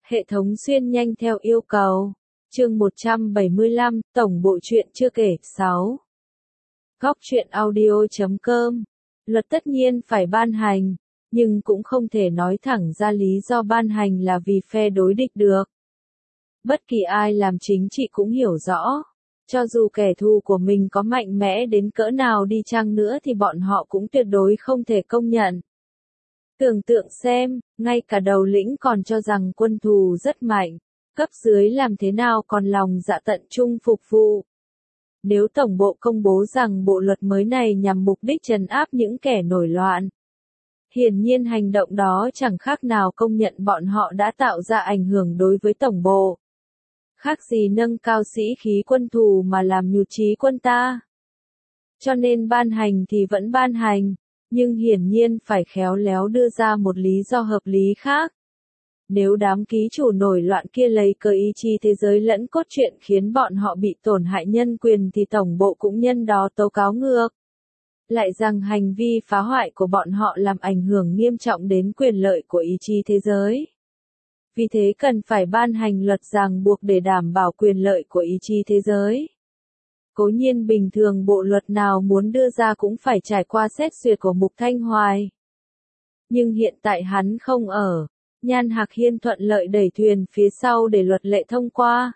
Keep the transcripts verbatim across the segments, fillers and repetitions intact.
Hệ thống xuyên nhanh theo yêu cầu. Chương một trăm bảy mươi lăm, Tổng bộ truyện chưa kể, sáu. Góc truyện audio chấm com. Luật tất nhiên phải ban hành, nhưng cũng không thể nói thẳng ra lý do ban hành là vì phe đối địch được. Bất kỳ ai làm chính trị cũng hiểu rõ, cho dù kẻ thù của mình có mạnh mẽ đến cỡ nào đi chăng nữa thì bọn họ cũng tuyệt đối không thể công nhận. Tưởng tượng xem, ngay cả đầu lĩnh còn cho rằng quân thù rất mạnh, cấp dưới làm thế nào còn lòng dạ tận trung phục vụ. Nếu Tổng bộ công bố rằng bộ luật mới này nhằm mục đích trấn áp những kẻ nổi loạn, hiển nhiên hành động đó chẳng khác nào công nhận bọn họ đã tạo ra ảnh hưởng đối với Tổng bộ. Khác gì nâng cao sĩ khí quân thù mà làm nhụt chí quân ta. Cho nên ban hành thì vẫn ban hành, nhưng hiển nhiên phải khéo léo đưa ra một lý do hợp lý khác. Nếu đám ký chủ nổi loạn kia lấy cớ ý chí thế giới lẫn cốt truyện khiến bọn họ bị tổn hại nhân quyền thì Tổng bộ cũng nhân đó tố cáo ngược. Lại rằng hành vi phá hoại của bọn họ làm ảnh hưởng nghiêm trọng đến quyền lợi của ý chí thế giới. Vì thế cần phải ban hành luật ràng buộc để đảm bảo quyền lợi của ý chí thế giới. Cố nhiên bình thường bộ luật nào muốn đưa ra cũng phải trải qua xét duyệt của Mục Thanh Hoài. Nhưng hiện tại hắn không ở, Nhan Hạc Hiên thuận lợi đẩy thuyền phía sau để luật lệ thông qua.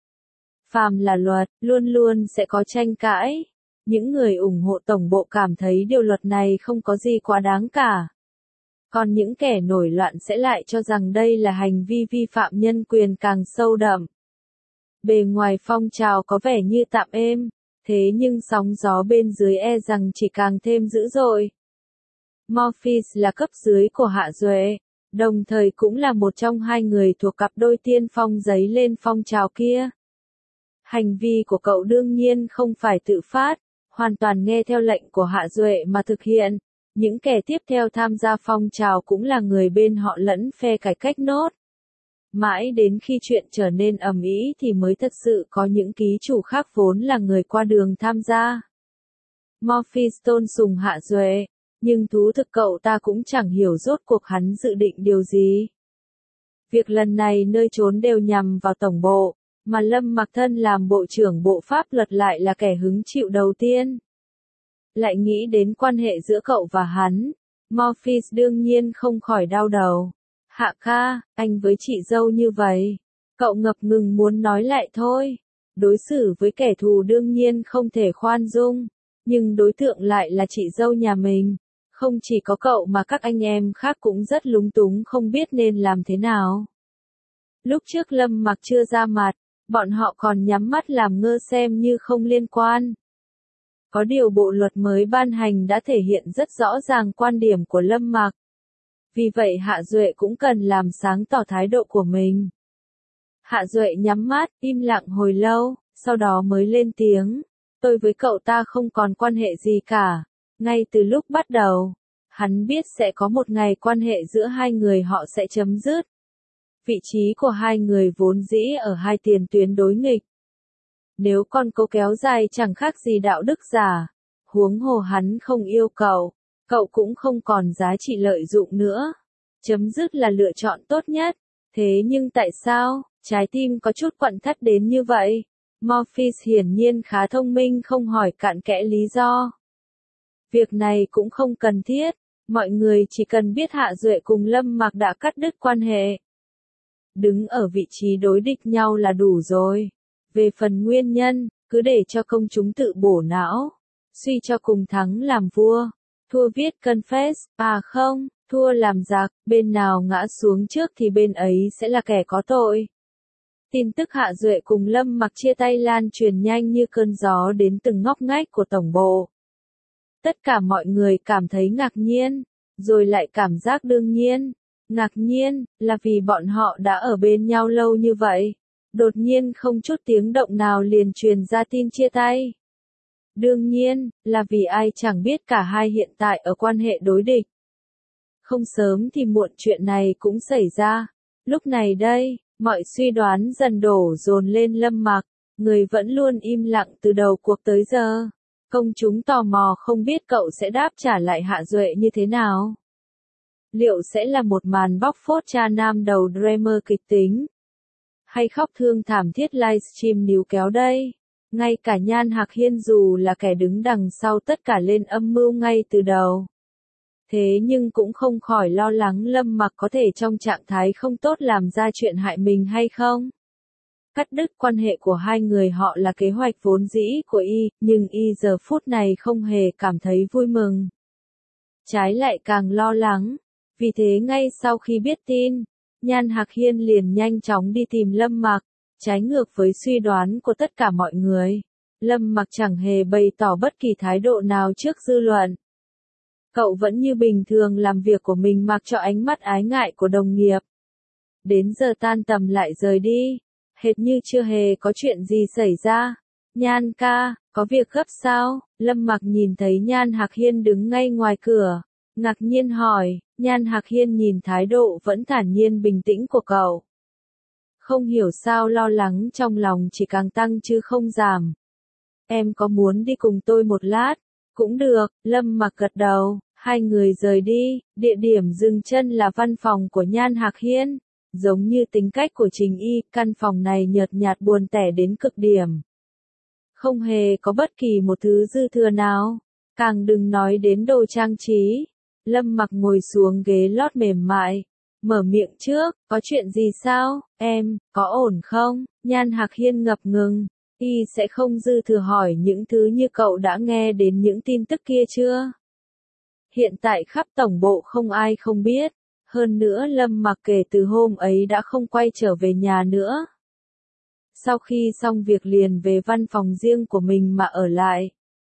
Phàm là luật, luôn luôn sẽ có tranh cãi. Những người ủng hộ Tổng bộ cảm thấy điều luật này không có gì quá đáng cả. Còn những kẻ nổi loạn sẽ lại cho rằng đây là hành vi vi phạm nhân quyền càng sâu đậm. Bề ngoài phong trào có vẻ như tạm êm, thế nhưng sóng gió bên dưới e rằng chỉ càng thêm dữ dội. Morpheus là cấp dưới của Hạ Duệ, đồng thời cũng là một trong hai người thuộc cặp đôi tiên phong giấy lên phong trào kia. Hành vi của cậu đương nhiên không phải tự phát, hoàn toàn nghe theo lệnh của Hạ Duệ mà thực hiện. Những kẻ tiếp theo tham gia phong trào cũng là người bên họ lẫn phe cải cách nốt. Mãi đến khi chuyện trở nên ầm ĩ thì mới thật sự có những ký chủ khác vốn là người qua đường tham gia. Morpheus tôn sùng Hạ Duệ, nhưng thú thực cậu ta cũng chẳng hiểu rốt cuộc hắn dự định điều gì. Việc lần này nơi trốn đều nhằm vào Tổng bộ, mà Lâm Mặc Thân làm Bộ trưởng Bộ Pháp luật lại là kẻ hứng chịu đầu tiên. Lại nghĩ đến quan hệ giữa cậu và hắn, Morpheus đương nhiên không khỏi đau đầu. Hạ ca, anh với chị dâu như vậy. Cậu ngập ngừng muốn nói lại thôi. Đối xử với kẻ thù đương nhiên không thể khoan dung, nhưng đối tượng lại là chị dâu nhà mình. Không chỉ có cậu mà các anh em khác cũng rất lúng túng không biết nên làm thế nào. Lúc trước Lâm Mặc chưa ra mặt, bọn họ còn nhắm mắt làm ngơ xem như không liên quan. Có điều bộ luật mới ban hành đã thể hiện rất rõ ràng quan điểm của Lâm Mặc. Vì vậy Hạ Duệ cũng cần làm sáng tỏ thái độ của mình. Hạ Duệ nhắm mắt, im lặng hồi lâu, sau đó mới lên tiếng. Tôi với cậu ta không còn quan hệ gì cả. Ngay từ lúc bắt đầu, hắn biết sẽ có một ngày quan hệ giữa hai người họ sẽ chấm dứt. Vị trí của hai người vốn dĩ ở hai tiền tuyến đối nghịch. Nếu con cố kéo dài chẳng khác gì đạo đức giả, huống hồ hắn không yêu cậu, cậu cũng không còn giá trị lợi dụng nữa. Chấm dứt là lựa chọn tốt nhất. Thế nhưng tại sao, trái tim có chút quặn thắt đến như vậy? Morpheus hiển nhiên khá thông minh không hỏi cặn kẽ lý do. Việc này cũng không cần thiết, mọi người chỉ cần biết Hạ Duệ cùng Lâm Mặc đã cắt đứt quan hệ. Đứng ở vị trí đối địch nhau là đủ rồi. Về phần nguyên nhân, cứ để cho công chúng tự bổ não. Suy cho cùng thắng làm vua, thua viết confess, à không, thua làm giặc, bên nào ngã xuống trước thì bên ấy sẽ là kẻ có tội. Tin tức Hạ Duệ cùng Lâm Mặc chia tay lan truyền nhanh như cơn gió đến từng ngóc ngách của Tổng bộ. Tất cả mọi người cảm thấy ngạc nhiên, rồi lại cảm giác đương nhiên. Ngạc nhiên, là vì bọn họ đã ở bên nhau lâu như vậy. Đột nhiên không chút tiếng động nào liền truyền ra tin chia tay. Đương nhiên, là vì ai chẳng biết cả hai hiện tại ở quan hệ đối địch. Không sớm thì muộn chuyện này cũng xảy ra. Lúc này đây, mọi suy đoán dần đổ dồn lên Lâm Mặc, người vẫn luôn im lặng từ đầu cuộc tới giờ. Công chúng tò mò không biết cậu sẽ đáp trả lại Hạ Duệ như thế nào. Liệu sẽ là một màn bóc phốt cha nam đầu drama kịch tính? Hay khóc thương thảm thiết livestream níu kéo đây? Ngay cả Nhan Hạc Hiên dù là kẻ đứng đằng sau tất cả lên âm mưu ngay từ đầu. Thế nhưng cũng không khỏi lo lắng Lâm Mặc có thể trong trạng thái không tốt làm ra chuyện hại mình hay không. Cắt đứt quan hệ của hai người họ là kế hoạch vốn dĩ của y, nhưng y giờ phút này không hề cảm thấy vui mừng. Trái lại càng lo lắng. Vì thế ngay sau khi biết tin, Nhan Hạc Hiên liền nhanh chóng đi tìm Lâm Mặc. Trái ngược với suy đoán của tất cả mọi người, Lâm Mặc chẳng hề bày tỏ bất kỳ thái độ nào trước dư luận. Cậu vẫn như bình thường làm việc của mình mặc cho ánh mắt ái ngại của đồng nghiệp. Đến giờ tan tầm lại rời đi, hệt như chưa hề có chuyện gì xảy ra. Nhan ca, có việc gấp sao? Lâm Mặc nhìn thấy Nhan Hạc Hiên đứng ngay ngoài cửa, ngạc nhiên hỏi. Nhan Hạc Hiên nhìn thái độ vẫn thản nhiên bình tĩnh của cậu. Không hiểu sao lo lắng trong lòng chỉ càng tăng chứ không giảm. Em có muốn đi cùng tôi một lát? Cũng được, Lâm Mặc gật đầu. Hai người rời đi, địa điểm dừng chân là văn phòng của Nhan Hạc Hiên. Giống như tính cách của Trình Y, căn phòng này nhợt nhạt buồn tẻ đến cực điểm. Không hề có bất kỳ một thứ dư thừa nào, càng đừng nói đến đồ trang trí. Lâm Mặc ngồi xuống ghế lót mềm mại, mở miệng trước, có chuyện gì sao, em, có ổn không? Nhan Hạc Hiên ngập ngừng, y sẽ không dư thừa hỏi những thứ như cậu đã nghe đến những tin tức kia chưa? Hiện tại khắp tổng bộ không ai không biết, hơn nữa Lâm Mặc kể từ hôm ấy đã không quay trở về nhà nữa. Sau khi xong việc liền về văn phòng riêng của mình mà ở lại.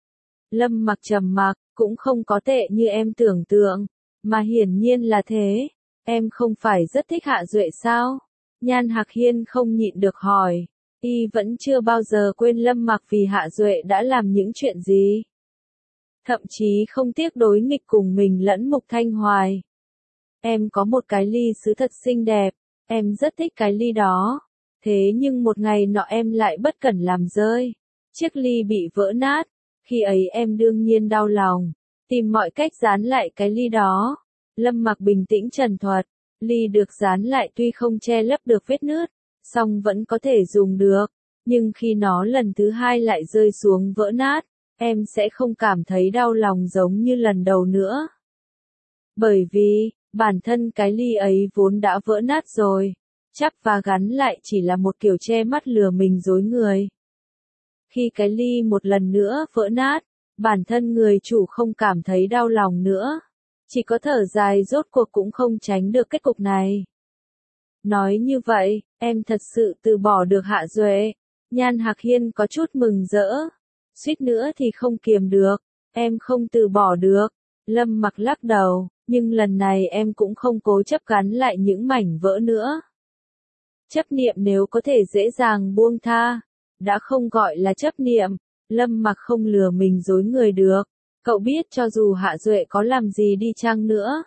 Lâm Mặc trầm mặc, cũng không có tệ như em tưởng tượng, mà hiển nhiên là thế. Em không phải rất thích Hạ Duệ sao? Nhan Hạc Hiên không nhịn được hỏi. Y vẫn chưa bao giờ quên Lâm Mặc vì Hạ Duệ đã làm những chuyện gì. Thậm chí không tiếc đối nghịch cùng mình lẫn Mục Thanh Hoài. Em có một cái ly sứ thật xinh đẹp, em rất thích cái ly đó. Thế nhưng một ngày nọ em lại bất cẩn làm rơi. Chiếc ly bị vỡ nát. Khi ấy em đương nhiên đau lòng, tìm mọi cách dán lại cái ly đó. Lâm Mặc bình tĩnh trần thuật, ly được dán lại tuy không che lấp được vết nứt, song vẫn có thể dùng được. Nhưng khi nó lần thứ hai lại rơi xuống vỡ nát, em sẽ không cảm thấy đau lòng giống như lần đầu nữa. Bởi vì, bản thân cái ly ấy vốn đã vỡ nát rồi. Chắp và gắn lại chỉ là một kiểu che mắt lừa mình dối người. Khi cái ly một lần nữa vỡ nát, bản thân người chủ không cảm thấy đau lòng nữa. Chỉ có thở dài rốt cuộc cũng không tránh được kết cục này. Nói như vậy, em thật sự từ bỏ được Hạ Duệ. Nhan Hạc Hiên có chút mừng rỡ. Suýt nữa thì không kiềm được. Em không từ bỏ được. Lâm Mặc lắc đầu, nhưng lần này em cũng không cố chấp gắn lại những mảnh vỡ nữa. Chấp niệm nếu có thể dễ dàng buông tha, đã không gọi là chấp niệm. Lâm Mặc không lừa mình dối người được. Cậu biết cho dù Hạ Duệ có làm gì đi chăng nữa,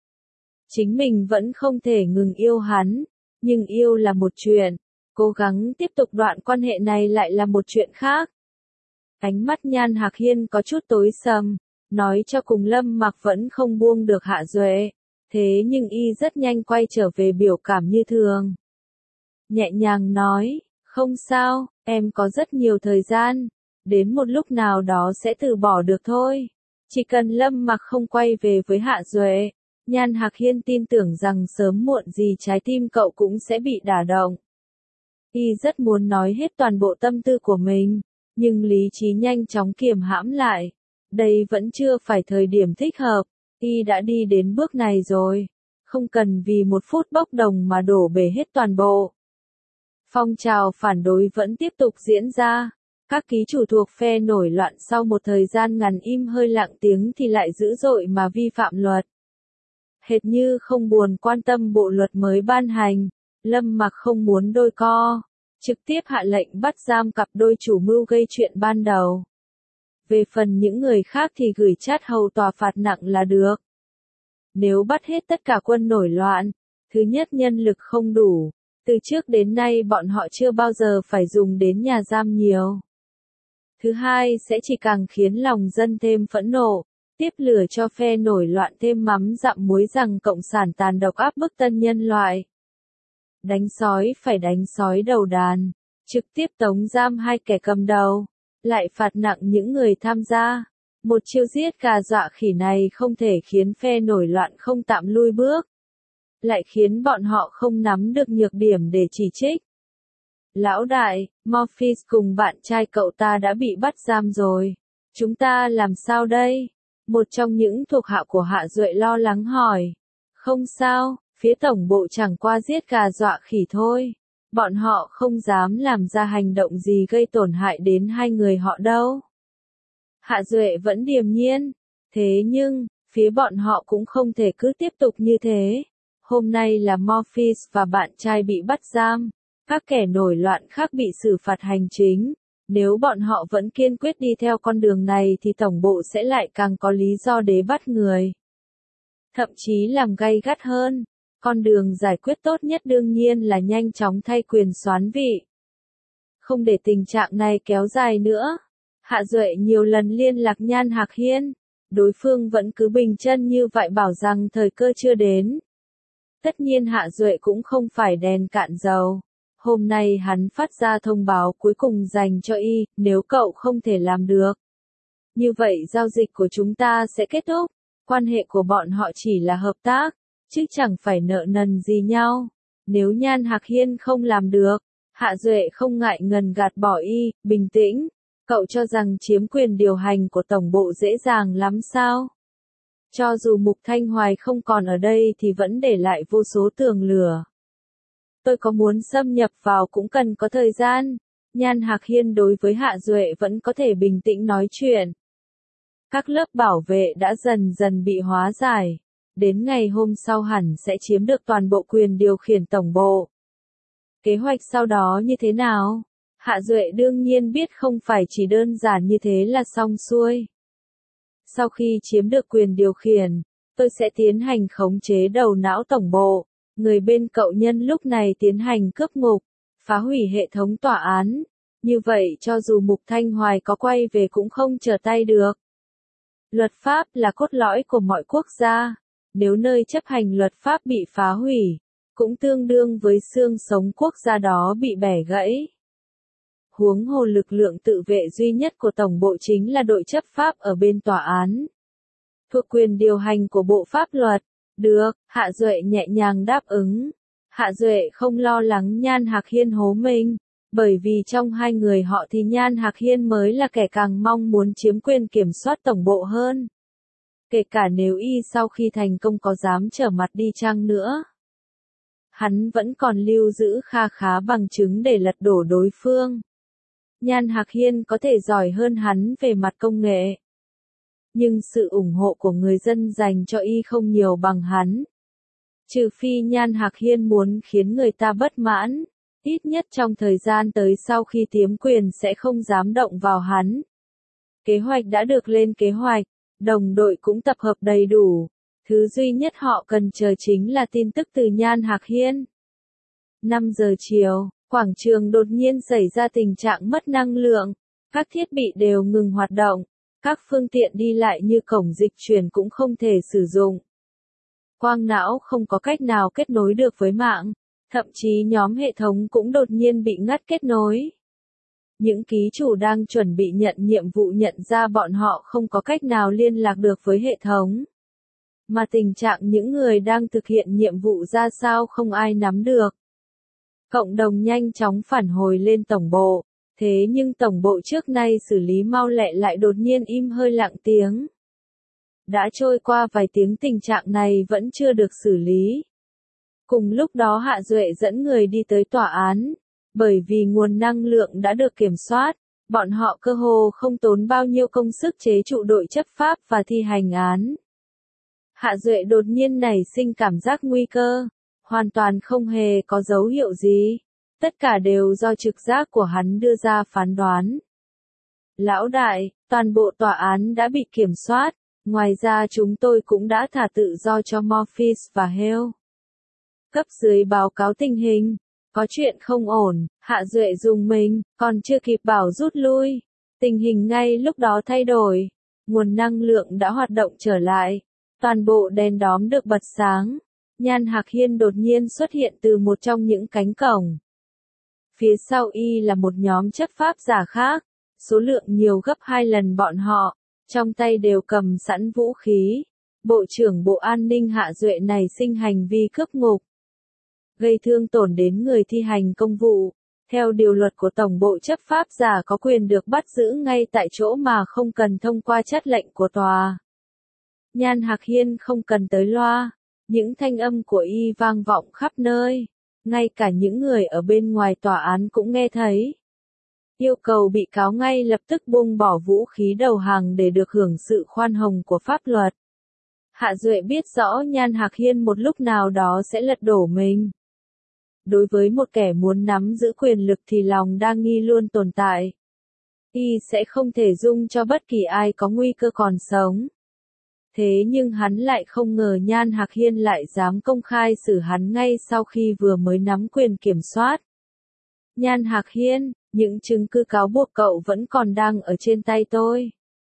chính mình vẫn không thể ngừng yêu hắn. Nhưng yêu là một chuyện, cố gắng tiếp tục đoạn quan hệ này lại là một chuyện khác. Ánh mắt Nhan Hạc Hiên có chút tối sầm, nói cho cùng Lâm Mặc vẫn không buông được Hạ Duệ. Thế nhưng y rất nhanh quay trở về biểu cảm như thường. Nhẹ nhàng nói, không sao, em có rất nhiều thời gian, đến một lúc nào đó sẽ từ bỏ được thôi. Chỉ cần Lâm Mặc không quay về với Hạ Duệ, Nhan Hạc Hiên tin tưởng rằng sớm muộn gì trái tim cậu cũng sẽ bị đả động. Y rất muốn nói hết toàn bộ tâm tư của mình, nhưng lý trí nhanh chóng kiềm hãm lại. Đây vẫn chưa phải thời điểm thích hợp, Y đã đi đến bước này rồi, không cần vì một phút bốc đồng mà đổ bể hết toàn bộ. Phong trào phản đối vẫn tiếp tục diễn ra. Các ký chủ thuộc phe nổi loạn sau một thời gian ngắn im hơi lặng tiếng thì lại dữ dội mà vi phạm luật. Hệt như không buồn quan tâm bộ luật mới ban hành, Lâm Mặc không muốn đôi co, trực tiếp hạ lệnh bắt giam cặp đôi chủ mưu gây chuyện ban đầu. Về phần những người khác thì gửi chat hầu tòa phạt nặng là được. Nếu bắt hết tất cả quân nổi loạn, thứ nhất nhân lực không đủ, từ trước đến nay bọn họ chưa bao giờ phải dùng đến nhà giam nhiều. Thứ hai sẽ chỉ càng khiến lòng dân thêm phẫn nộ, Tiếp lửa cho phe nổi loạn thêm mắm dặm muối rằng cộng sản tàn độc áp bức tân nhân loại. Đánh sói phải đánh sói đầu đàn, trực tiếp tống giam hai kẻ cầm đầu, lại phạt nặng những người tham gia. Một chiêu giết gà dọa khỉ này không thể khiến phe nổi loạn không tạm lui bước, lại khiến bọn họ không nắm được nhược điểm để chỉ trích. Lão đại, Morpheus cùng bạn trai cậu ta đã bị bắt giam rồi. Chúng ta làm sao đây? Một trong những thuộc hạ của Hạ Duệ lo lắng hỏi. Không sao, phía tổng bộ chẳng qua giết gà dọa khỉ thôi. Bọn họ không dám làm ra hành động gì gây tổn hại đến hai người họ đâu. Hạ Duệ vẫn điềm nhiên. Thế nhưng, phía bọn họ cũng không thể cứ tiếp tục như thế. Hôm nay là Morpheus và bạn trai bị bắt giam. Các kẻ nổi loạn khác bị xử phạt hành chính. Nếu bọn họ vẫn kiên quyết đi theo con đường này thì tổng bộ sẽ lại càng có lý do để bắt người. Thậm chí làm gay gắt hơn. Con đường giải quyết tốt nhất đương nhiên là nhanh chóng thay quyền soán vị. Không để tình trạng này kéo dài nữa. Hạ Duệ nhiều lần liên lạc Nhan Hạc Hiên. Đối phương vẫn cứ bình chân như vậy bảo rằng thời cơ chưa đến. Tất nhiên Hạ Duệ cũng không phải đèn cạn dầu. Hôm nay hắn phát ra thông báo cuối cùng dành cho y, nếu cậu không thể làm được. Như vậy giao dịch của chúng ta sẽ kết thúc, quan hệ của bọn họ chỉ là hợp tác, chứ chẳng phải nợ nần gì nhau. Nếu Nhan Hạc Hiên không làm được, Hạ Duệ không ngại ngần gạt bỏ y, bình tĩnh. Cậu cho rằng chiếm quyền điều hành của tổng bộ dễ dàng lắm sao? Cho dù Mục Thanh Hoài không còn ở đây thì vẫn để lại vô số tường lửa. Tôi có muốn xâm nhập vào cũng cần có thời gian. Nhan Hạc Hiên đối với Hạ Duệ vẫn có thể bình tĩnh nói chuyện. Các lớp bảo vệ đã dần dần bị hóa giải. Đến ngày hôm sau hẳn sẽ chiếm được toàn bộ quyền điều khiển tổng bộ. Kế hoạch sau đó như thế nào? Hạ Duệ đương nhiên biết không phải chỉ đơn giản như thế là xong xuôi. Sau khi chiếm được quyền điều khiển, tôi sẽ tiến hành khống chế đầu não tổng bộ. Người bên cậu nhân lúc này tiến hành cướp ngục, phá hủy hệ thống tòa án. Như vậy cho dù Mục Thanh Hoài có quay về cũng không trở tay được. Luật pháp là cốt lõi của mọi quốc gia. Nếu nơi chấp hành luật pháp bị phá hủy, cũng tương đương với xương sống quốc gia đó bị bẻ gãy. Huống hồ lực lượng tự vệ duy nhất của tổng bộ chính là đội chấp pháp ở bên tòa án. Thuộc quyền điều hành của bộ pháp luật. Được, Hạ Duệ nhẹ nhàng đáp ứng. Hạ Duệ không lo lắng Nhan Hạc Hiên hố mình, bởi vì trong hai người họ thì Nhan Hạc Hiên mới là kẻ càng mong muốn chiếm quyền kiểm soát tổng bộ hơn. Kể cả nếu y sau khi thành công có dám trở mặt đi chăng nữa. Hắn vẫn còn lưu giữ kha khá bằng chứng để lật đổ đối phương. Nhan Hạc Hiên có thể giỏi hơn hắn về mặt công nghệ. Nhưng sự ủng hộ của người dân dành cho y không nhiều bằng hắn. Trừ phi Nhan Hạc Hiên muốn khiến người ta bất mãn, ít nhất trong thời gian tới sau khi tiếm quyền sẽ không dám động vào hắn. Kế hoạch đã được lên kế hoạch, đồng đội cũng tập hợp đầy đủ. Thứ duy nhất họ cần chờ chính là tin tức từ Nhan Hạc Hiên. năm giờ chiều, quảng trường đột nhiên xảy ra tình trạng mất năng lượng, các thiết bị đều ngừng hoạt động. Các phương tiện đi lại như cổng dịch chuyển cũng không thể sử dụng. Quang não không có cách nào kết nối được với mạng, thậm chí nhóm hệ thống cũng đột nhiên bị ngắt kết nối. Những ký chủ đang chuẩn bị nhận nhiệm vụ nhận ra bọn họ không có cách nào liên lạc được với hệ thống. Mà tình trạng những người đang thực hiện nhiệm vụ ra sao không ai nắm được. Cộng đồng nhanh chóng phản hồi lên tổng bộ. Thế nhưng tổng bộ trước nay xử lý mau lẹ lại đột nhiên im hơi lặng tiếng. Đã trôi qua vài tiếng tình trạng này vẫn chưa được xử lý. Cùng lúc đó Hạ Duệ dẫn người đi tới tòa án. Bởi vì nguồn năng lượng đã được kiểm soát, bọn họ cơ hồ không tốn bao nhiêu công sức chế trụ đội chấp pháp và thi hành án. Hạ Duệ đột nhiên nảy sinh cảm giác nguy cơ. Hoàn toàn không hề có dấu hiệu gì. Tất cả đều do trực giác của hắn đưa ra phán đoán. Lão đại, toàn bộ tòa án đã bị kiểm soát, ngoài ra chúng tôi cũng đã thả tự do cho Morpheus và Hale. Cấp dưới báo cáo tình hình, có chuyện không ổn, Hạ Duệ dùng mình, còn chưa kịp bảo rút lui. Tình hình ngay lúc đó thay đổi. Nguồn năng lượng đã hoạt động trở lại. Toàn bộ đèn đóm được bật sáng. Nhan Hạc Hiên đột nhiên xuất hiện từ một trong những cánh cổng. Phía sau y là một nhóm chấp pháp giả khác, số lượng nhiều gấp hai lần bọn họ, trong tay đều cầm sẵn vũ khí. Bộ trưởng Bộ An ninh Hạ Duệ này sinh hành vi cướp ngục, gây thương tổn đến người thi hành công vụ. Theo điều luật của Tổng bộ chấp pháp giả có quyền được bắt giữ ngay tại chỗ mà không cần thông qua chất lệnh của tòa. Nhan Hạc Hiên không cần tới loa, những thanh âm của y vang vọng khắp nơi, ngay cả những người ở bên ngoài tòa án cũng nghe thấy. Yêu cầu bị cáo ngay lập tức buông bỏ vũ khí đầu hàng để được hưởng sự khoan hồng của pháp luật. Hạ Duệ biết rõ Nhan Hạc Hiên một lúc nào đó sẽ lật đổ mình. Đối với một kẻ muốn nắm giữ quyền lực thì lòng đa nghi luôn tồn tại. Y sẽ không thể dung cho bất kỳ ai có nguy cơ còn sống. Thế nhưng hắn lại không ngờ Nhan Hạc Hiên lại dám công khai xử hắn ngay sau khi vừa mới nắm quyền kiểm soát. Nhan Hạc Hiên, những chứng cứ cáo buộc cậu vẫn còn đang ở trên tay tôi.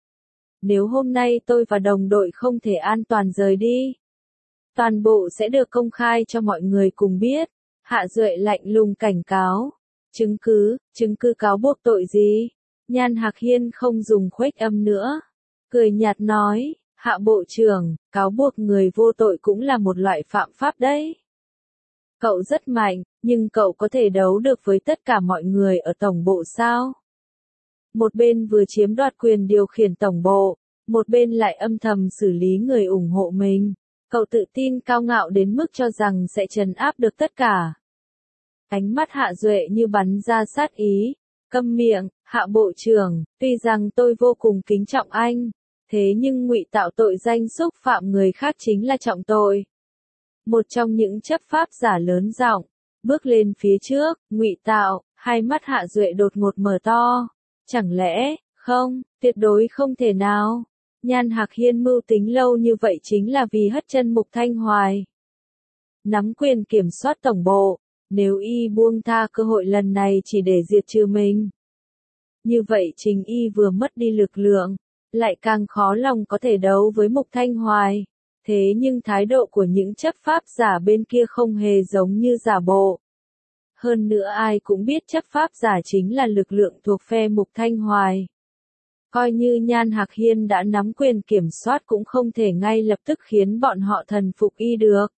Nếu hôm nay tôi và đồng đội không thể an toàn rời đi, toàn bộ sẽ được công khai cho mọi người cùng biết. Hạ Duệ lạnh lùng cảnh cáo. Chứng cứ, chứng cứ cáo buộc tội gì? Nhan Hạc Hiên không dùng khuếch âm nữa. Cười nhạt nói, Hạ Bộ trưởng, cáo buộc người vô tội cũng là một loại phạm pháp đấy. Cậu rất mạnh, nhưng cậu có thể đấu được với tất cả mọi người ở tổng bộ sao? Một bên vừa chiếm đoạt quyền điều khiển tổng bộ, một bên lại âm thầm xử lý người ủng hộ mình. Cậu tự tin cao ngạo đến mức cho rằng sẽ trấn áp được tất cả. Ánh mắt Hạ Duệ như bắn ra sát ý. Câm miệng, Hạ Bộ trưởng, tuy rằng tôi vô cùng kính trọng anh, thế nhưng ngụy tạo tội danh xúc phạm người khác chính là trọng tội. Một trong những chấp pháp giả lớn giọng, bước lên phía trước, ngụy tạo, hai mắt Hạ Duệ đột ngột mở to. Chẳng lẽ, không, tuyệt đối không thể nào. Nhan Hạc Hiên mưu tính lâu như vậy chính là vì hất chân Mục Thanh Hoài. Nắm quyền kiểm soát tổng bộ, nếu y buông tha cơ hội lần này chỉ để diệt trừ mình. Như vậy chính y vừa mất đi lực lượng, lại càng khó lòng có thể đấu với Mục Thanh Hoài. Thế nhưng thái độ của những chấp pháp giả bên kia không hề giống như giả bộ. Hơn nữa ai cũng biết chấp pháp giả chính là lực lượng thuộc phe Mục Thanh Hoài. Coi như Nhan Hạc Hiên đã nắm quyền kiểm soát cũng không thể ngay lập tức khiến bọn họ thần phục y được.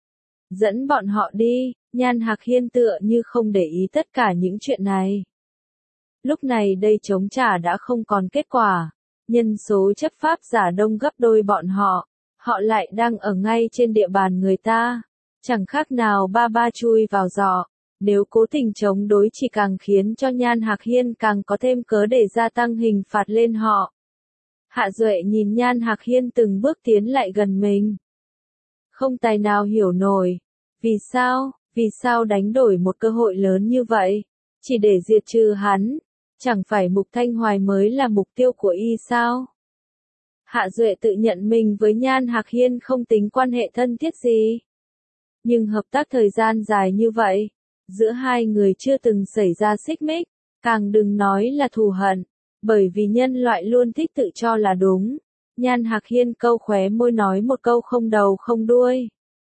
Dẫn bọn họ đi, Nhan Hạc Hiên tựa như không để ý tất cả những chuyện này. Lúc này đây chống trả đã không còn kết quả. Nhân số chấp pháp giả đông gấp đôi bọn họ. Họ lại đang ở ngay trên địa bàn người ta. Chẳng khác nào ba ba chui vào giỏ. Nếu cố tình chống đối chỉ càng khiến cho Nhan Hạc Hiên càng có thêm cớ để gia tăng hình phạt lên họ. Hạ Duệ nhìn Nhan Hạc Hiên từng bước tiến lại gần mình. Không tài nào hiểu nổi. Vì sao, vì sao đánh đổi một cơ hội lớn như vậy? Chỉ để diệt trừ hắn. Chẳng phải Mục Thanh Hoài mới là mục tiêu của y sao? Hạ Duệ tự nhận mình với Nhan Hạc Hiên không tính quan hệ thân thiết gì. Nhưng hợp tác thời gian dài như vậy, giữa hai người chưa từng xảy ra xích mích, càng đừng nói là thù hận, bởi vì nhân loại luôn thích tự cho là đúng. Nhan Hạc Hiên câu khóe môi nói một câu không đầu không đuôi.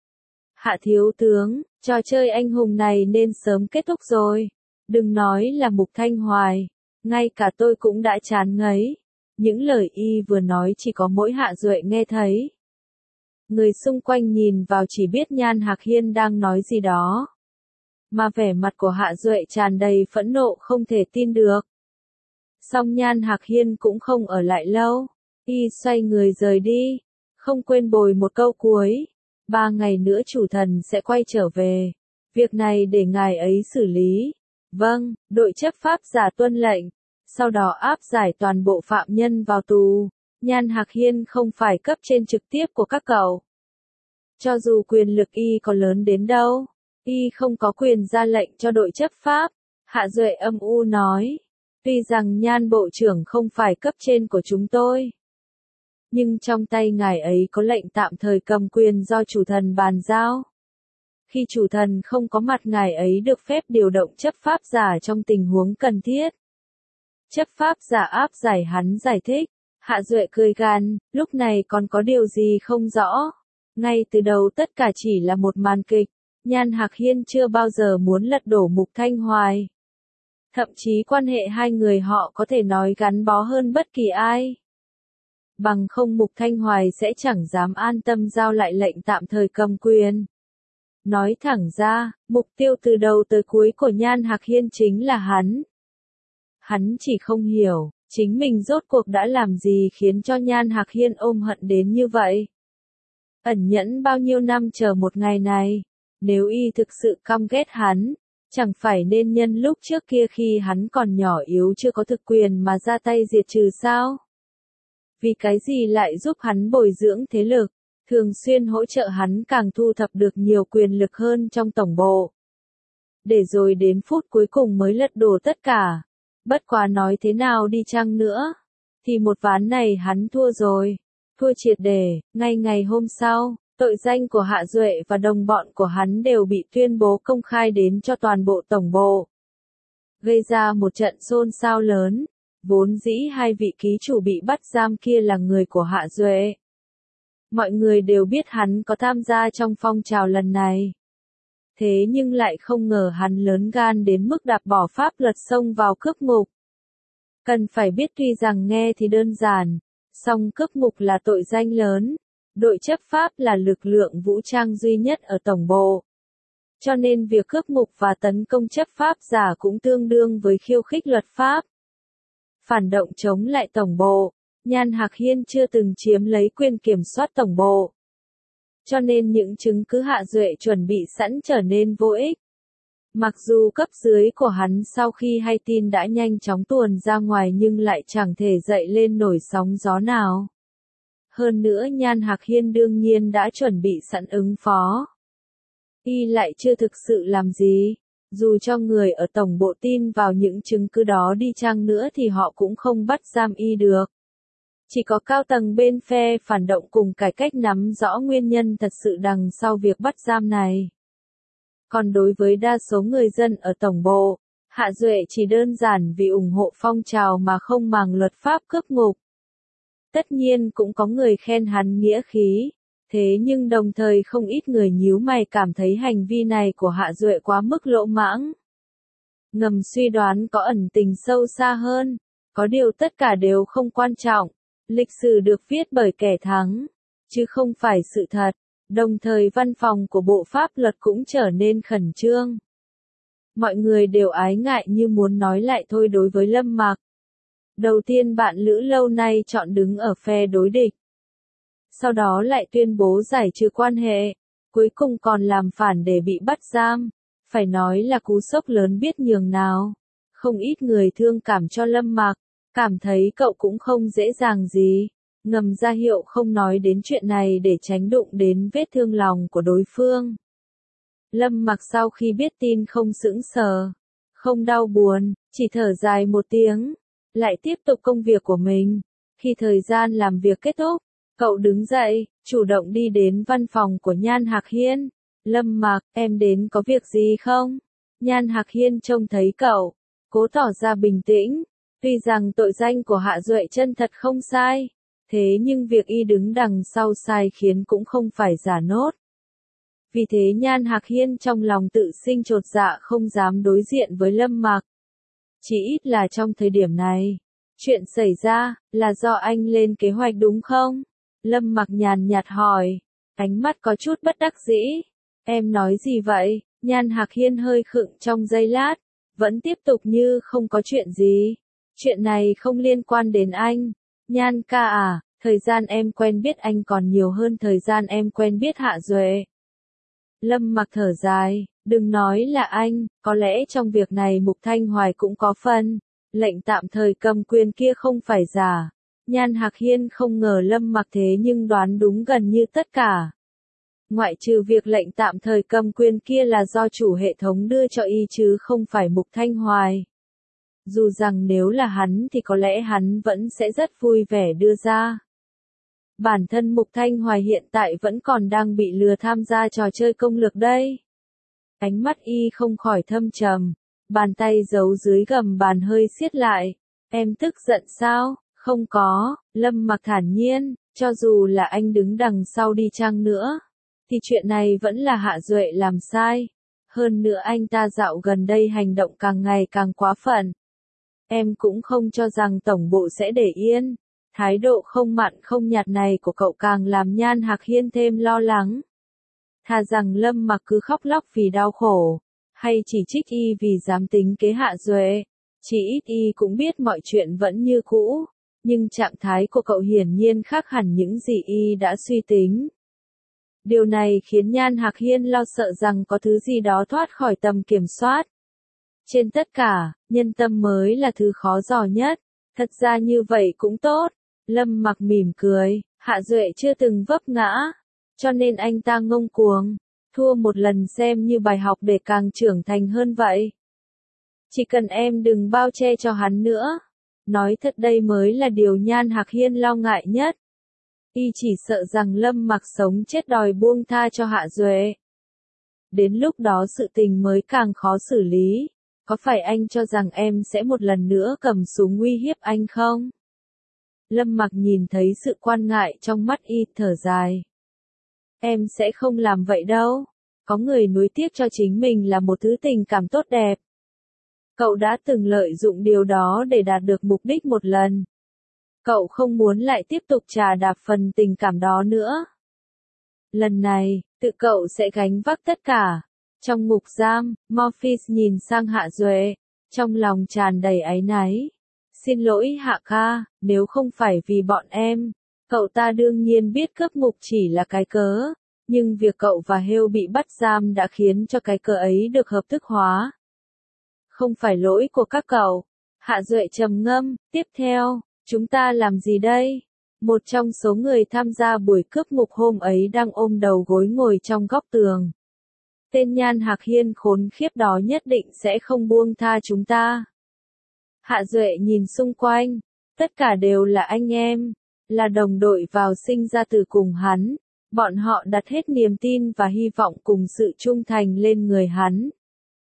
Hạ thiếu tướng, trò chơi anh hùng này nên sớm kết thúc rồi. Đừng nói là Mục Thanh Hoài, ngay cả tôi cũng đã chán ngấy. Những lời y vừa nói chỉ có mỗi Hạ Duệ nghe thấy. Người xung quanh nhìn vào chỉ biết Nhan Hạc Hiên đang nói gì đó. Mà vẻ mặt của Hạ Duệ tràn đầy phẫn nộ không thể tin được. Song Nhan Hạc Hiên cũng không ở lại lâu. Y xoay người rời đi. Không quên bồi một câu cuối. Ba ngày nữa chủ thần sẽ quay trở về. Việc này để ngài ấy xử lý. Vâng, đội chấp pháp giả tuân lệnh. Sau đó áp giải toàn bộ phạm nhân vào tù. Nhan Hạc Hiên không phải cấp trên trực tiếp của các cậu. Cho dù quyền lực y có lớn đến đâu, y không có quyền ra lệnh cho đội chấp pháp. Hạ Duệ âm u nói. Tuy rằng Nhan Bộ trưởng không phải cấp trên của chúng tôi, nhưng trong tay ngài ấy có lệnh tạm thời cầm quyền do chủ thần bàn giao. Khi chủ thần không có mặt ngài ấy được phép điều động chấp pháp giả trong tình huống cần thiết. Chấp pháp giả áp giải hắn giải thích. Hạ Duệ cười gằn, lúc này còn có điều gì không rõ. Ngay từ đầu tất cả chỉ là một màn kịch, Nhan Hạc Hiên chưa bao giờ muốn lật đổ Mục Thanh Hoài. Thậm chí quan hệ hai người họ có thể nói gắn bó hơn bất kỳ ai. Bằng không Mục Thanh Hoài sẽ chẳng dám an tâm giao lại lệnh tạm thời cầm quyền. Nói thẳng ra, mục tiêu từ đầu tới cuối của Nhan Hạc Hiên chính là hắn. Hắn chỉ không hiểu, chính mình rốt cuộc đã làm gì khiến cho Nhan Hạc Hiên ôm hận đến như vậy. Ẩn nhẫn bao nhiêu năm chờ một ngày này, nếu y thực sự căm ghét hắn, chẳng phải nên nhân lúc trước kia khi hắn còn nhỏ yếu chưa có thực quyền mà ra tay diệt trừ sao? Vì cái gì lại giúp hắn bồi dưỡng thế lực, thường xuyên hỗ trợ hắn càng thu thập được nhiều quyền lực hơn trong tổng bộ. Để rồi đến phút cuối cùng mới lật đổ tất cả. Bất quá nói thế nào đi chăng nữa, thì một ván này hắn thua rồi, thua triệt để. Ngay ngày hôm sau, tội danh của Hạ Duệ và đồng bọn của hắn đều bị tuyên bố công khai đến cho toàn bộ tổng bộ. Gây ra một trận xôn xao lớn, vốn dĩ hai vị ký chủ bị bắt giam kia là người của Hạ Duệ. Mọi người đều biết hắn có tham gia trong phong trào lần này. Thế nhưng lại không ngờ hắn lớn gan đến mức đạp bỏ pháp luật xông vào cướp ngục. Cần phải biết tuy rằng nghe thì đơn giản, song cướp ngục là tội danh lớn. Đội chấp pháp là lực lượng vũ trang duy nhất ở tổng bộ. Cho nên việc cướp ngục và tấn công chấp pháp giả cũng tương đương với khiêu khích luật pháp. Phản động chống lại tổng bộ, Nhan Hạc Hiên chưa từng chiếm lấy quyền kiểm soát tổng bộ. Cho nên những chứng cứ Hạ Duệ chuẩn bị sẵn trở nên vô ích. Mặc dù cấp dưới của hắn sau khi hay tin đã nhanh chóng tuồn ra ngoài nhưng lại chẳng thể dậy lên nổi sóng gió nào. Hơn nữa Nhan Hạc Hiên đương nhiên đã chuẩn bị sẵn ứng phó. Y lại chưa thực sự làm gì, dù cho người ở tổng bộ tin vào những chứng cứ đó đi chăng nữa thì họ cũng không bắt giam Y được. Chỉ có cao tầng bên phe phản động cùng cải cách nắm rõ nguyên nhân thật sự đằng sau việc bắt giam này. Còn đối với đa số người dân ở tổng bộ, Hạ Duệ chỉ đơn giản vì ủng hộ phong trào mà không màng luật pháp cướp ngục. Tất nhiên cũng có người khen hắn nghĩa khí, thế nhưng đồng thời không ít người nhíu mày cảm thấy hành vi này của Hạ Duệ quá mức lỗ mãng. Ngầm suy đoán có ẩn tình sâu xa hơn, có điều tất cả đều không quan trọng. Lịch sử được viết bởi kẻ thắng, chứ không phải sự thật. Đồng thời văn phòng của Bộ Pháp luật cũng trở nên khẩn trương. Mọi người đều ái ngại như muốn nói lại thôi đối với Lâm Mặc. Đầu tiên bạn Lữ lâu nay chọn đứng ở phe đối địch. Sau đó lại tuyên bố giải trừ quan hệ. Cuối cùng còn làm phản để bị bắt giam. Phải nói là cú sốc lớn biết nhường nào. Không ít người thương cảm cho Lâm Mặc. Cảm thấy cậu cũng không dễ dàng gì. Ngầm ra hiệu không nói đến chuyện này để tránh đụng đến vết thương lòng của đối phương. Lâm Mặc sau khi biết tin không sững sờ, không đau buồn, chỉ thở dài một tiếng, lại tiếp tục công việc của mình. Khi thời gian làm việc kết thúc, cậu đứng dậy, chủ động đi đến văn phòng của Nhan Hạc Hiên. Lâm Mặc, em đến có việc gì không? Nhan Hạc Hiên trông thấy cậu, cố tỏ ra bình tĩnh. Tuy rằng tội danh của Hạ Duệ chân thật không sai, thế nhưng việc y đứng đằng sau sai khiến cũng không phải giả nốt. Vì thế Nhan Hạc Hiên trong lòng tự sinh chột dạ không dám đối diện với Lâm Mặc. Chỉ ít là trong thời điểm này, chuyện xảy ra là do anh lên kế hoạch đúng không? Lâm Mặc nhàn nhạt hỏi, ánh mắt có chút bất đắc dĩ. Em nói gì vậy? Nhan Hạc Hiên hơi khựng trong giây lát, vẫn tiếp tục như không có chuyện gì. Chuyện này không liên quan đến anh. Nhan ca à, thời gian em quen biết anh còn nhiều hơn thời gian em quen biết Hạ Duệ. Lâm Mặc thở dài, đừng nói là anh, có lẽ trong việc này Mục Thanh Hoài cũng có phần. Lệnh tạm thời cầm quyền kia không phải giả. Nhan Hạc Hiên không ngờ Lâm Mặc thế nhưng đoán đúng gần như tất cả. Ngoại trừ việc lệnh tạm thời cầm quyền kia là do chủ hệ thống đưa cho y chứ không phải Mục Thanh Hoài. Dù rằng nếu là hắn thì có lẽ hắn vẫn sẽ rất vui vẻ đưa ra. Bản thân Mục Thanh Hoài hiện tại vẫn còn đang bị lừa tham gia trò chơi công lược đây. Ánh mắt y không khỏi thâm trầm, bàn tay giấu dưới gầm bàn hơi siết lại. Em tức giận sao? Không có, Lâm Mặc thản nhiên, cho dù là anh đứng đằng sau đi chăng nữa, thì chuyện này vẫn là Hạ Duệ làm sai. Hơn nữa anh ta dạo gần đây hành động càng ngày càng quá phận. Em cũng không cho rằng tổng bộ sẽ để yên. Thái độ không mặn không nhạt này của cậu càng làm Nhan Hạc Hiên thêm lo lắng. Thà rằng Lâm Mặc cứ khóc lóc vì đau khổ, hay chỉ trích y vì dám tính kế Hạ Duệ, chỉ ít y cũng biết mọi chuyện vẫn như cũ, nhưng trạng thái của cậu hiển nhiên khác hẳn những gì y đã suy tính. Điều này khiến Nhan Hạc Hiên lo sợ rằng có thứ gì đó thoát khỏi tầm kiểm soát. Trên tất cả, nhân tâm mới là thứ khó dò nhất. Thật ra như vậy cũng tốt. Lâm Mặc mỉm cười, Hạ Duệ chưa từng vấp ngã, cho nên anh ta ngông cuồng, thua một lần xem như bài học để càng trưởng thành hơn vậy. Chỉ cần em đừng bao che cho hắn nữa. Nói thật đây mới là điều Nhan Hạc Hiên lo ngại nhất. Y chỉ sợ rằng Lâm Mặc sống chết đòi buông tha cho Hạ Duệ. Đến lúc đó sự tình mới càng khó xử lý. Có phải anh cho rằng em sẽ một lần nữa cầm súng uy hiếp anh không? Lâm Mặc nhìn thấy sự quan ngại trong mắt y, thở dài. Em sẽ không làm vậy đâu. Có người nuối tiếc cho chính mình là một thứ tình cảm tốt đẹp. Cậu đã từng lợi dụng điều đó để đạt được mục đích một lần. Cậu không muốn lại tiếp tục trà đạp phần tình cảm đó nữa. Lần này, tự cậu sẽ gánh vác tất cả. Trong ngục giam, Morpheus nhìn sang Hạ Duệ, trong lòng tràn đầy áy náy. Xin lỗi Hạ ca, nếu không phải vì bọn em, cậu ta đương nhiên biết cướp ngục chỉ là cái cớ, nhưng việc cậu và Hale bị bắt giam đã khiến cho cái cớ ấy được hợp thức hóa. Không phải lỗi của các cậu. Hạ Duệ trầm ngâm, tiếp theo, chúng ta làm gì đây? Một trong số người tham gia buổi cướp ngục hôm ấy đang ôm đầu gối ngồi trong góc tường. Tên Nhan Hạc Hiên khốn khiếp đó nhất định sẽ không buông tha chúng ta. Hạ Duệ nhìn xung quanh, tất cả đều là anh em, là đồng đội vào sinh ra từ cùng hắn, bọn họ đặt hết niềm tin và hy vọng cùng sự trung thành lên người hắn.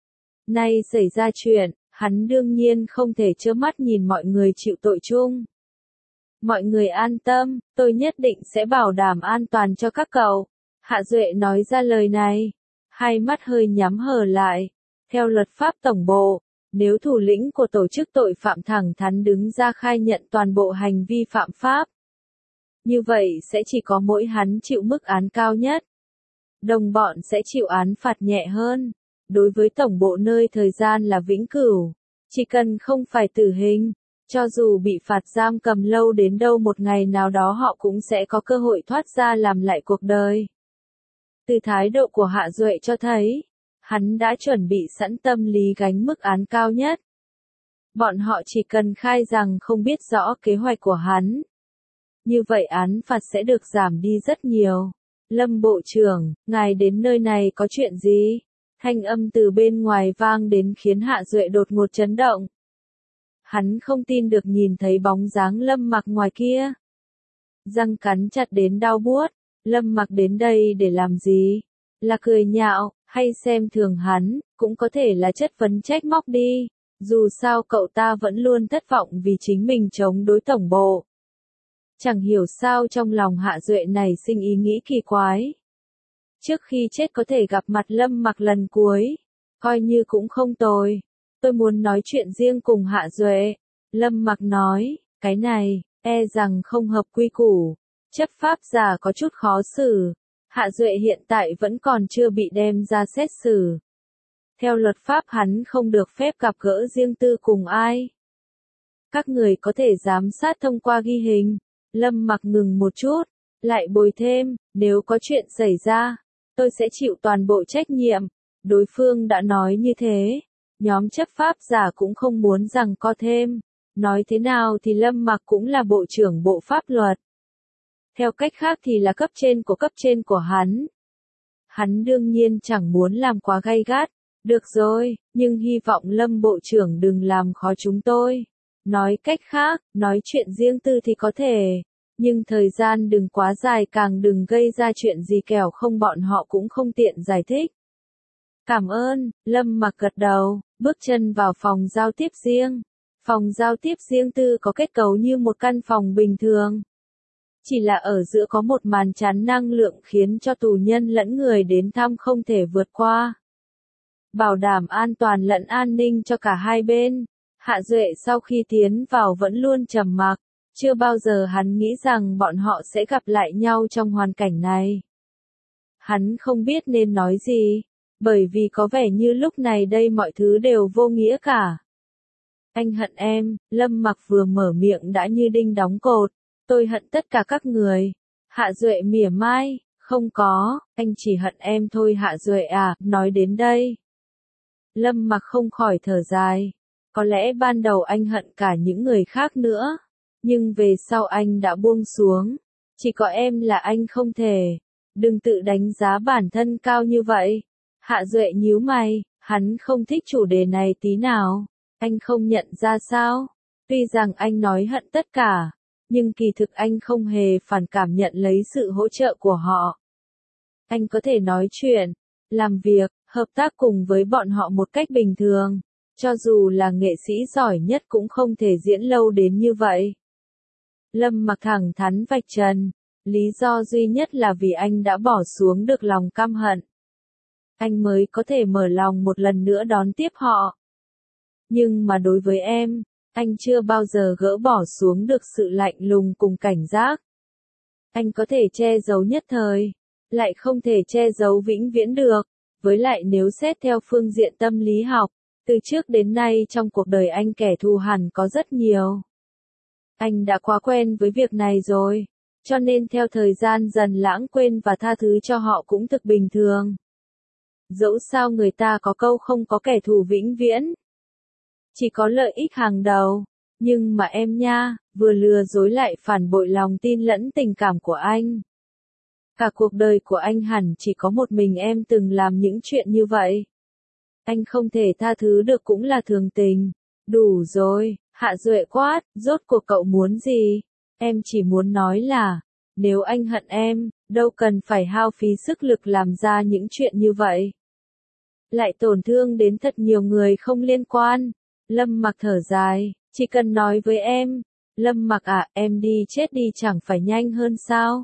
Nay xảy ra chuyện, hắn đương nhiên không thể trơ mắt nhìn mọi người chịu tội chung. Mọi người an tâm, tôi nhất định sẽ bảo đảm an toàn cho các cậu. Hạ Duệ nói ra lời này, hai mắt hơi nhắm hờ lại. Theo luật pháp tổng bộ, nếu thủ lĩnh của tổ chức tội phạm thẳng thắn đứng ra khai nhận toàn bộ hành vi phạm pháp, như vậy sẽ chỉ có mỗi hắn chịu mức án cao nhất. Đồng bọn sẽ chịu án phạt nhẹ hơn. Đối với tổng bộ nơi thời gian là vĩnh cửu, chỉ cần không phải tử hình, cho dù bị phạt giam cầm lâu đến đâu một ngày nào đó họ cũng sẽ có cơ hội thoát ra làm lại cuộc đời. Từ thái độ của Hạ Duệ cho thấy, hắn đã chuẩn bị sẵn tâm lý gánh mức án cao nhất. Bọn họ chỉ cần khai rằng không biết rõ kế hoạch của hắn. Như vậy án phạt sẽ được giảm đi rất nhiều. Lâm Bộ trưởng, ngài đến nơi này có chuyện gì? Thanh âm từ bên ngoài vang đến khiến Hạ Duệ đột ngột chấn động. Hắn không tin được nhìn thấy bóng dáng Lâm Mặc ngoài kia. Răng cắn chặt đến đau buốt. Lâm Mặc đến đây để làm gì? Là cười nhạo, hay xem thường hắn, cũng có thể là chất vấn trách móc đi. Dù sao cậu ta vẫn luôn thất vọng vì chính mình chống đối tổng bộ. Chẳng hiểu sao trong lòng Hạ Duệ này sinh ý nghĩ kỳ quái. Trước khi chết có thể gặp mặt Lâm Mặc lần cuối, coi như cũng không tồi. Tôi muốn nói chuyện riêng cùng Hạ Duệ. Lâm Mặc nói, cái này, e rằng không hợp quy củ. Chấp pháp giả có chút khó xử. Hạ Duệ hiện tại vẫn còn chưa bị đem ra xét xử. Theo luật pháp hắn không được phép gặp gỡ riêng tư cùng ai. Các người có thể giám sát thông qua ghi hình. Lâm Mặc ngừng một chút, lại bồi thêm, nếu có chuyện xảy ra, tôi sẽ chịu toàn bộ trách nhiệm. Đối phương đã nói như thế, nhóm chấp pháp giả cũng không muốn rằng co thêm. Nói thế nào thì Lâm Mặc cũng là bộ trưởng bộ pháp luật. Theo cách khác thì là cấp trên của cấp trên của hắn. Hắn đương nhiên chẳng muốn làm quá gay gắt. Được rồi, nhưng hy vọng Lâm Bộ trưởng đừng làm khó chúng tôi. Nói cách khác, nói chuyện riêng tư thì có thể, nhưng thời gian đừng quá dài, càng đừng gây ra chuyện gì kẻo không bọn họ cũng không tiện giải thích. Cảm ơn, Lâm Mặc gật đầu, bước chân vào phòng giao tiếp riêng. Phòng giao tiếp riêng tư có kết cấu như một căn phòng bình thường. Chỉ là ở giữa có một màn chắn năng lượng khiến cho tù nhân lẫn người đến thăm không thể vượt qua. Bảo đảm an toàn lẫn an ninh cho cả hai bên. Hạ Duệ sau khi tiến vào vẫn luôn trầm mặc, chưa bao giờ hắn nghĩ rằng bọn họ sẽ gặp lại nhau trong hoàn cảnh này. Hắn không biết nên nói gì, bởi vì có vẻ như lúc này đây mọi thứ đều vô nghĩa cả. Anh hận em, Lâm Mặc vừa mở miệng đã như đinh đóng cột, tôi hận tất cả các người. Hạ Duệ mỉa mai, không có, anh chỉ hận em thôi Hạ Duệ à, nói đến đây. Lâm Mặc không khỏi thở dài, có lẽ ban đầu anh hận cả những người khác nữa, nhưng về sau anh đã buông xuống, chỉ có em là anh không thể, đừng tự đánh giá bản thân cao như vậy. Hạ Duệ nhíu mày, hắn không thích chủ đề này tí nào, anh không nhận ra sao, tuy rằng anh nói hận tất cả, nhưng kỳ thực anh không hề phản cảm nhận lấy sự hỗ trợ của họ. Anh có thể nói chuyện, làm việc, hợp tác cùng với bọn họ một cách bình thường, cho dù là nghệ sĩ giỏi nhất cũng không thể diễn lâu đến như vậy. Lâm Mặc thẳng thắn vạch trần, lý do duy nhất là vì anh đã bỏ xuống được lòng căm hận. Anh mới có thể mở lòng một lần nữa đón tiếp họ. Nhưng mà đối với em, anh chưa bao giờ gỡ bỏ xuống được sự lạnh lùng cùng cảnh giác. Anh có thể che giấu nhất thời, lại không thể che giấu vĩnh viễn được. Với lại nếu xét theo phương diện tâm lý học, từ trước đến nay trong cuộc đời anh kẻ thù hẳn có rất nhiều. Anh đã quá quen với việc này rồi, cho nên theo thời gian dần lãng quên và tha thứ cho họ cũng thực bình thường. Dẫu sao người ta có câu không có kẻ thù vĩnh viễn, chỉ có lợi ích hàng đầu. Nhưng mà em nha, vừa lừa dối lại phản bội lòng tin lẫn tình cảm của anh. Cả cuộc đời của anh hẳn chỉ có một mình em từng làm những chuyện như vậy. Anh không thể tha thứ được cũng là thường tình. Đủ rồi, Hạ Duệ quát, rốt cuộc cậu muốn gì? Em chỉ muốn nói là, nếu anh hận em, đâu cần phải hao phí sức lực làm ra những chuyện như vậy. Lại tổn thương đến thật nhiều người không liên quan. Lâm Mặc thở dài, chỉ cần nói với em, Lâm Mặc à, em đi chết đi chẳng phải nhanh hơn sao?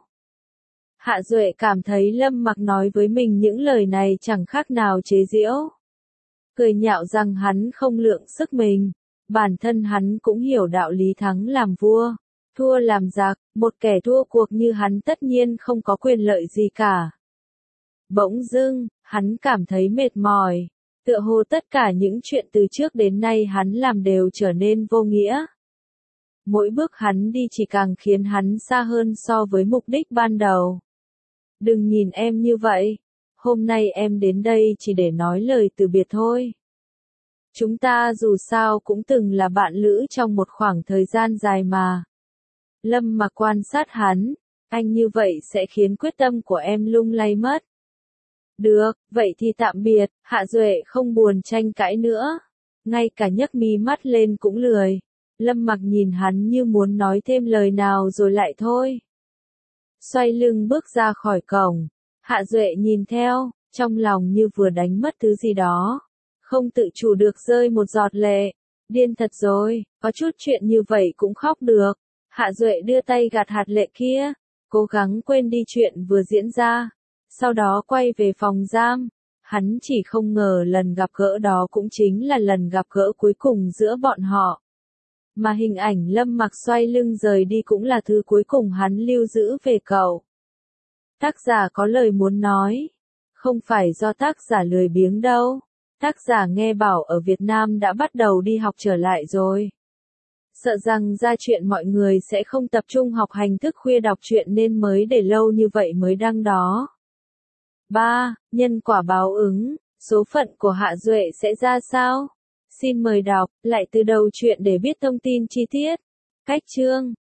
Hạ Duệ cảm thấy Lâm Mặc nói với mình những lời này chẳng khác nào chế giễu. Cười nhạo rằng hắn không lượng sức mình, bản thân hắn cũng hiểu đạo lý thắng làm vua, thua làm giặc, một kẻ thua cuộc như hắn tất nhiên không có quyền lợi gì cả. Bỗng dưng, hắn cảm thấy mệt mỏi, tựa hồ tất cả những chuyện từ trước đến nay hắn làm đều trở nên vô nghĩa. Mỗi bước hắn đi chỉ càng khiến hắn xa hơn so với mục đích ban đầu. Đừng nhìn em như vậy, hôm nay em đến đây chỉ để nói lời từ biệt thôi. Chúng ta dù sao cũng từng là bạn lữ trong một khoảng thời gian dài mà. Lâm Mặc quan sát hắn, anh như vậy sẽ khiến quyết tâm của em lung lay mất. Được, vậy thì tạm biệt, Hạ Duệ không buồn tranh cãi nữa. Ngay cả nhấc mí mắt lên cũng lười. Lâm Mặc nhìn hắn như muốn nói thêm lời nào rồi lại thôi. Xoay lưng bước ra khỏi cổng, Hạ Duệ nhìn theo, trong lòng như vừa đánh mất thứ gì đó. Không tự chủ được rơi một giọt lệ. Điên thật rồi, có chút chuyện như vậy cũng khóc được. Hạ Duệ đưa tay gạt hạt lệ kia, cố gắng quên đi chuyện vừa diễn ra. Sau đó quay về phòng giam. Hắn chỉ không ngờ lần gặp gỡ đó cũng chính là lần gặp gỡ cuối cùng giữa bọn họ. Mà hình ảnh Lâm Mặc xoay lưng rời đi cũng là thứ cuối cùng hắn lưu giữ về cậu. Tác giả có lời muốn nói. Không phải do tác giả lười biếng đâu. Tác giả nghe bảo ở Việt Nam đã bắt đầu đi học trở lại rồi. Sợ rằng ra chuyện mọi người sẽ không tập trung học hành thức khuya đọc truyện nên mới để lâu như vậy mới đăng đó. ba. Nhân quả báo ứng, số phận của Hạ Duệ sẽ ra sao? Xin mời đọc lại từ đầu truyện để biết thông tin chi tiết. Cách chương